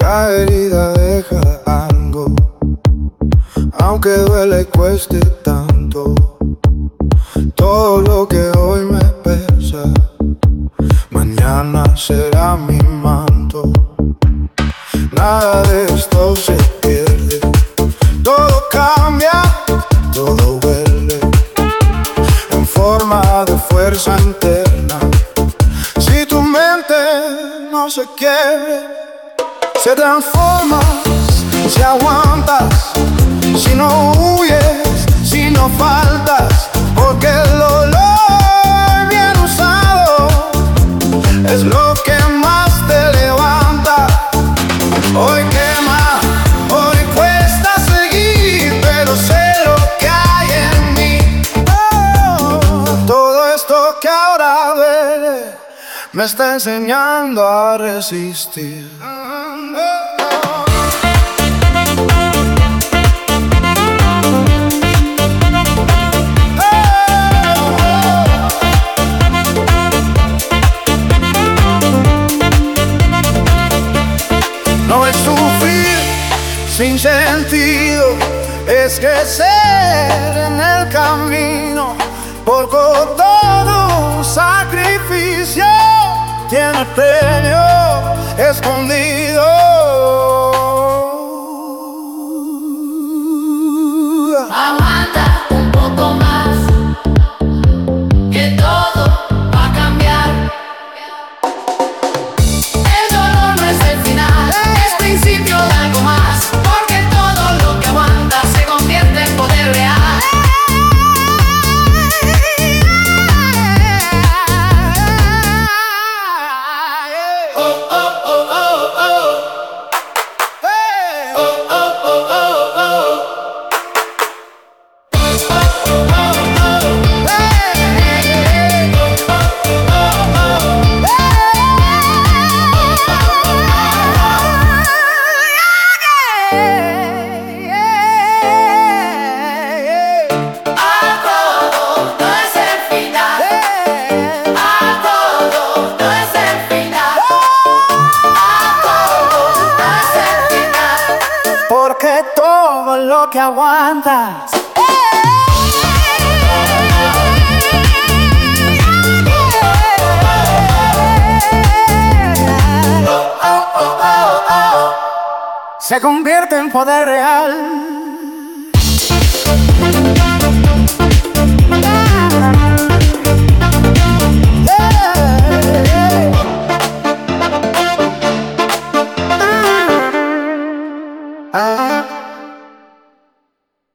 Cada herida deja algo, aunque duele y cueste tanto. Todo lo que hoy me pesa, mañana será mi manto. Nada de esto se pierde, todo cambia, todo vuelve en forma de fuerza interna. Si tu mente no se quiere, se transforma si aguantas, si no huyes, si no faltas, porque el dolor bien usado es lo que más te levanta. Hoy quema, hoy cuesta seguir, pero sé lo que hay en mí. Todo esto que ahora duele me está enseñando a resistir. No es sufrir sin sentido, es crecer en el camino. Por todo sacrificio tiene premio escondido. Aguanta un poco más, que todo va a cambiar. El dolor no es el final, es principio de algo más, porque todo lo que aguanta se convierte en poder real. Porque todo lo que aguantas se convierte en poder real.